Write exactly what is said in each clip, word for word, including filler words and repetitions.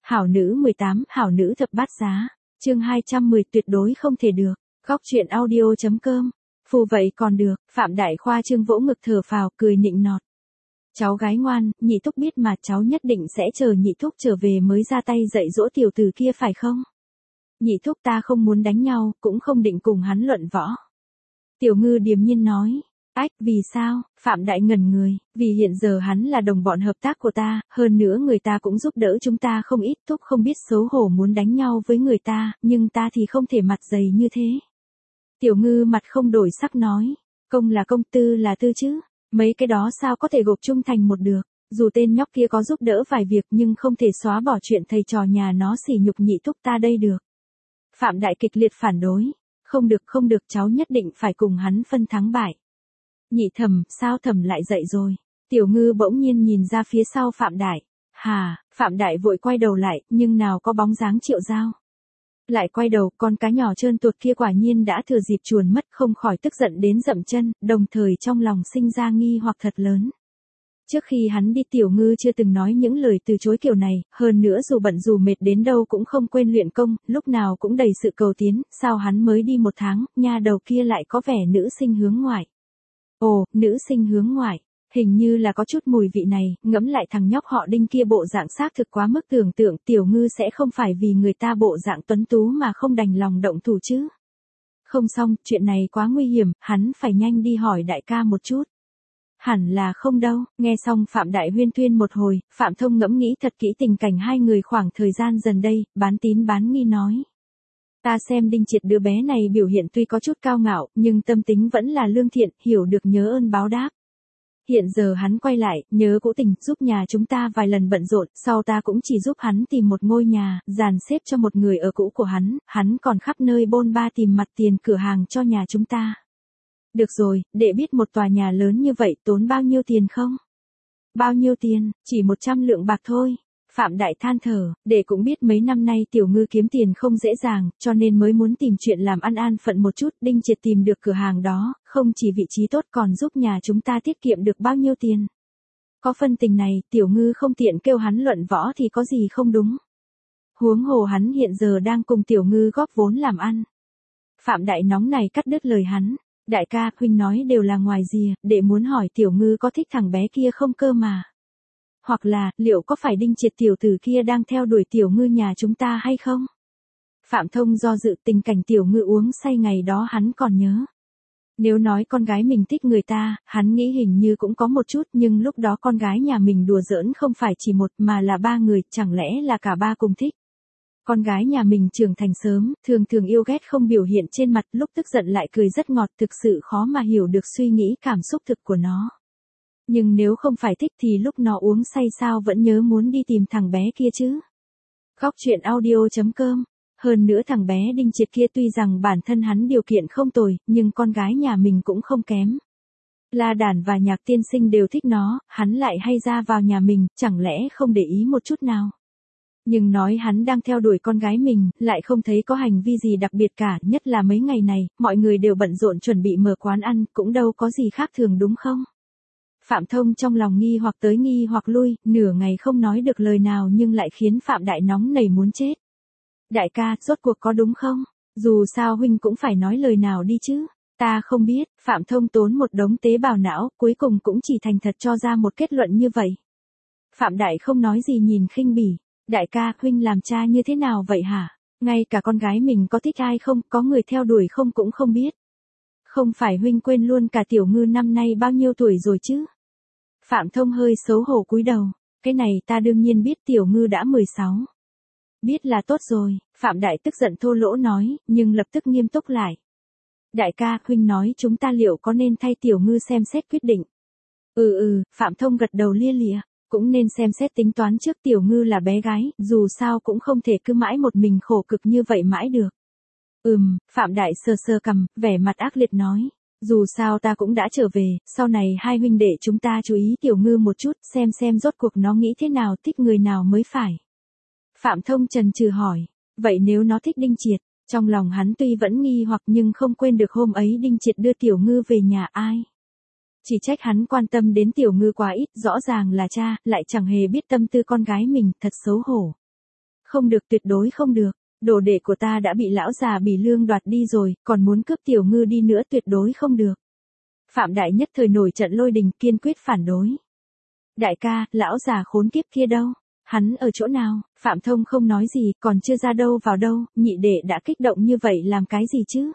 Hảo nữ mười tám, hảo nữ thập bát giá. Chương hai trăm mười tuyệt đối không thể được. Góc truyện audio.com. Phù vậy còn được, Phạm Đại Khoa trương vỗ ngực thở phào, cười nịnh nọt. Cháu gái ngoan, nhị thúc biết mà, cháu nhất định sẽ chờ nhị thúc trở về mới ra tay dạy dỗ tiểu tử kia phải không? Nhị thúc ta không muốn đánh nhau, cũng không định cùng hắn luận võ. Tiểu Ngư điềm nhiên nói. Ách, vì sao? Phạm Đại ngẩn người, vì hiện giờ hắn là đồng bọn hợp tác của ta, hơn nữa người ta cũng giúp đỡ chúng ta không ít, thúc không biết xấu hổ muốn đánh nhau với người ta, nhưng ta thì không thể mặt dày như thế. Tiểu Ngư mặt không đổi sắc nói, công là công, tư là tư chứ, mấy cái đó sao có thể gộp chung thành một được, dù tên nhóc kia có giúp đỡ vài việc nhưng không thể xóa bỏ chuyện thầy trò nhà nó sỉ nhục nhị thúc ta đây được. Phạm Đại kịch liệt phản đối, không được không được, cháu nhất định phải cùng hắn phân thắng bại. Nhị Thẩm, sao Thẩm lại dậy rồi? Tiểu Ngư bỗng nhiên nhìn ra phía sau Phạm Đại. Hà, Phạm Đại vội quay đầu lại, nhưng nào có bóng dáng Triệu Giao. Lại quay đầu, con cá nhỏ trơn tuột kia quả nhiên đã thừa dịp chuồn mất, không khỏi tức giận đến dậm chân, đồng thời trong lòng sinh ra nghi hoặc thật lớn. Trước khi hắn đi Tiểu Ngư chưa từng nói những lời từ chối kiểu này, hơn nữa dù bận dù mệt đến đâu cũng không quên luyện công, lúc nào cũng đầy sự cầu tiến, sao hắn mới đi một tháng, nha đầu kia lại có vẻ nữ sinh hướng ngoại. Ồ, nữ sinh hướng ngoại, hình như là có chút mùi vị này, ngẫm lại thằng nhóc họ Đinh kia bộ dạng xác thực quá mức tưởng tượng, Tiểu Ngư sẽ không phải vì người ta bộ dạng tuấn tú mà không đành lòng động thủ chứ. Không xong, chuyện này quá nguy hiểm, hắn phải nhanh đi hỏi đại ca một chút. Hẳn là không đâu, nghe xong Phạm Đại huyên thuyên một hồi, Phạm Thông ngẫm nghĩ thật kỹ tình cảnh hai người khoảng thời gian dần đây, bán tín bán nghi nói. Ta xem Đinh Triệt đứa bé này biểu hiện tuy có chút cao ngạo, nhưng tâm tính vẫn là lương thiện, hiểu được nhớ ơn báo đáp. Hiện giờ hắn quay lại, nhớ cũ tình, giúp nhà chúng ta vài lần bận rộn, sau ta cũng chỉ giúp hắn tìm một ngôi nhà, dàn xếp cho một người ở cũ của hắn, hắn còn khắp nơi bôn ba tìm mặt tiền cửa hàng cho nhà chúng ta. Được rồi, để biết một tòa nhà lớn như vậy tốn bao nhiêu tiền không? Bao nhiêu tiền, chỉ một trăm lượng bạc thôi. Phạm Đại than thở, để cũng biết mấy năm nay Tiểu Ngư kiếm tiền không dễ dàng, cho nên mới muốn tìm chuyện làm ăn an phận một chút. Đinh Triệt tìm được cửa hàng đó, không chỉ vị trí tốt còn giúp nhà chúng ta tiết kiệm được bao nhiêu tiền. Có phân tình này, Tiểu Ngư không tiện kêu hắn luận võ thì có gì không đúng. Huống hồ hắn hiện giờ đang cùng Tiểu Ngư góp vốn làm ăn. Phạm Đại nóng này cắt đứt lời hắn. Đại ca, huynh nói đều là ngoài rìa, để muốn hỏi Tiểu Ngư có thích thằng bé kia không cơ mà. Hoặc là, liệu có phải Đinh Triệt tiểu tử kia đang theo đuổi Tiểu Ngư nhà chúng ta hay không? Phạm Thông do dự, tình cảnh Tiểu Ngư uống say ngày đó hắn còn nhớ. Nếu nói con gái mình thích người ta, hắn nghĩ hình như cũng có một chút, nhưng lúc đó con gái nhà mình đùa giỡn không phải chỉ một mà là ba người, chẳng lẽ là cả ba cùng thích? Con gái nhà mình trưởng thành sớm, thường thường yêu ghét không biểu hiện trên mặt, lúc tức giận lại cười rất ngọt, thực sự khó mà hiểu được suy nghĩ cảm xúc thực của nó. Nhưng nếu không phải thích thì lúc nó uống say sao vẫn nhớ muốn đi tìm thằng bé kia chứ. Góc truyện audio.com. Hơn nữa thằng bé Đinh Triệt kia tuy rằng bản thân hắn điều kiện không tồi, nhưng con gái nhà mình cũng không kém. La Đản và Nhạc Tiên Sinh đều thích nó, hắn lại hay ra vào nhà mình, chẳng lẽ không để ý một chút nào. Nhưng nói hắn đang theo đuổi con gái mình, lại không thấy có hành vi gì đặc biệt cả, nhất là mấy ngày này, mọi người đều bận rộn chuẩn bị mở quán ăn, cũng đâu có gì khác thường đúng không? Phạm Thông trong lòng nghi hoặc tới nghi hoặc lui, nửa ngày không nói được lời nào nhưng lại khiến Phạm Đại nóng nảy muốn chết. Đại ca, rốt cuộc có đúng không? Dù sao huynh cũng phải nói lời nào đi chứ. Ta không biết, Phạm Thông tốn một đống tế bào não, cuối cùng cũng chỉ thành thật cho ra một kết luận như vậy. Phạm Đại không nói gì nhìn khinh bỉ. Đại ca, huynh làm cha như thế nào vậy hả? Ngay cả con gái mình có thích ai không, có người theo đuổi không cũng không biết. Không phải huynh quên luôn cả Tiểu Ngư năm nay bao nhiêu tuổi rồi chứ? Phạm Thông hơi xấu hổ cúi đầu, cái này ta đương nhiên biết, Tiểu Ngư đã mười sáu. Biết là tốt rồi, Phạm Đại tức giận thô lỗ nói, nhưng lập tức nghiêm túc lại. Đại ca, huynh nói chúng ta liệu có nên thay Tiểu Ngư xem xét quyết định? Ừ ừ, Phạm Thông gật đầu lia lịa, cũng nên xem xét tính toán trước, Tiểu Ngư là bé gái, dù sao cũng không thể cứ mãi một mình khổ cực như vậy mãi được. Ừm, Phạm Đại sờ sờ cằm, vẻ mặt ác liệt nói. Dù sao ta cũng đã trở về, sau này hai huynh đệ chúng ta chú ý Tiểu Ngư một chút, xem xem rốt cuộc nó nghĩ thế nào, thích người nào mới phải. Phạm Thông trần trừ hỏi, vậy nếu nó thích Đinh Triệt, trong lòng hắn tuy vẫn nghi hoặc nhưng không quên được hôm ấy Đinh Triệt đưa Tiểu Ngư về nhà ai. Chỉ trách hắn quan tâm đến Tiểu Ngư quá ít, rõ ràng là cha, lại chẳng hề biết tâm tư con gái mình, thật xấu hổ. Không được, tuyệt đối không được. Đồ đệ của ta đã bị lão già Bỉ Lương đoạt đi rồi, còn muốn cướp Tiểu Ngư đi nữa, tuyệt đối không được. Phạm Đại nhất thời nổi trận lôi đình, kiên quyết phản đối. Đại ca, lão già khốn kiếp kia đâu? Hắn ở chỗ nào? Phạm Thông không nói gì, còn chưa ra đâu vào đâu, nhị đệ đã kích động như vậy làm cái gì chứ?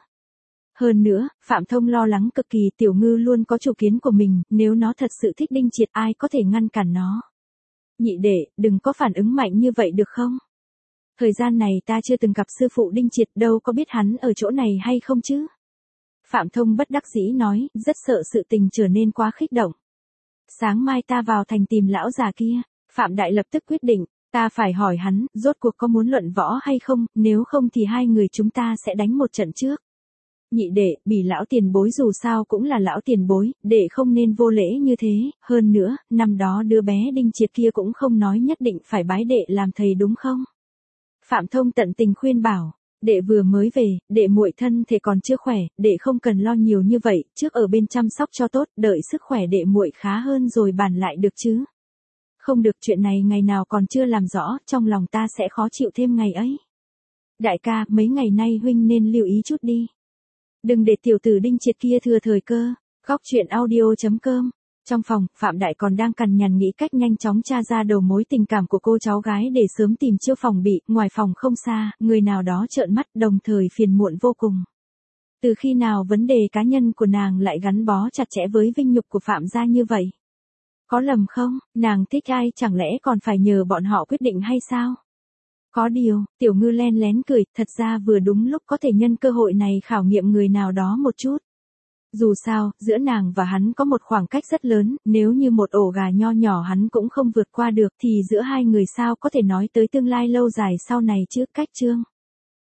Hơn nữa, Phạm Thông lo lắng cực kỳ, Tiểu Ngư luôn có chủ kiến của mình, nếu nó thật sự thích Đinh Triệt ai có thể ngăn cản nó. Nhị đệ, đừng có phản ứng mạnh như vậy được không? Thời gian này ta chưa từng gặp sư phụ Đinh Triệt, đâu có biết hắn ở chỗ này hay không chứ? Phạm Thông bất đắc dĩ nói, rất sợ sự tình trở nên quá kích động. Sáng mai ta vào thành tìm lão già kia. Phạm Đại lập tức quyết định, ta phải hỏi hắn, rốt cuộc có muốn luận võ hay không, nếu không thì hai người chúng ta sẽ đánh một trận trước. Nhị đệ, Bỉ lão tiền bối dù sao cũng là lão tiền bối, đệ không nên vô lễ như thế, hơn nữa, năm đó đứa bé Đinh Triệt kia cũng không nói nhất định phải bái đệ làm thầy đúng không? Phạm Thông tận tình khuyên bảo, đệ vừa mới về, đệ muội thân thể còn chưa khỏe, đệ không cần lo nhiều như vậy, trước ở bên chăm sóc cho tốt, đợi sức khỏe đệ muội khá hơn rồi bàn lại được chứ. Không được, chuyện này ngày nào còn chưa làm rõ, trong lòng ta sẽ khó chịu thêm ngày ấy. Đại ca, mấy ngày nay huynh nên lưu ý chút đi. Đừng để tiểu tử Đinh Triệt kia thừa thời cơ. Góc truyện audio chấm com. Trong phòng, Phạm Đại còn đang cằn nhằn nghĩ cách nhanh chóng tra ra đầu mối tình cảm của cô cháu gái để sớm tìm chiêu phòng bị, ngoài phòng không xa, người nào đó trợn mắt đồng thời phiền muộn vô cùng. Từ khi nào vấn đề cá nhân của nàng lại gắn bó chặt chẽ với vinh nhục của Phạm gia như vậy? Có lầm không, nàng thích ai chẳng lẽ còn phải nhờ bọn họ quyết định hay sao? Có điều, Tiểu Ngư len lén cười, thật ra vừa đúng lúc có thể nhân cơ hội này khảo nghiệm người nào đó một chút. Dù sao, giữa nàng và hắn có một khoảng cách rất lớn, nếu như một ổ gà nho nhỏ hắn cũng không vượt qua được thì giữa hai người sao có thể nói tới tương lai lâu dài sau này chứ. Cách chương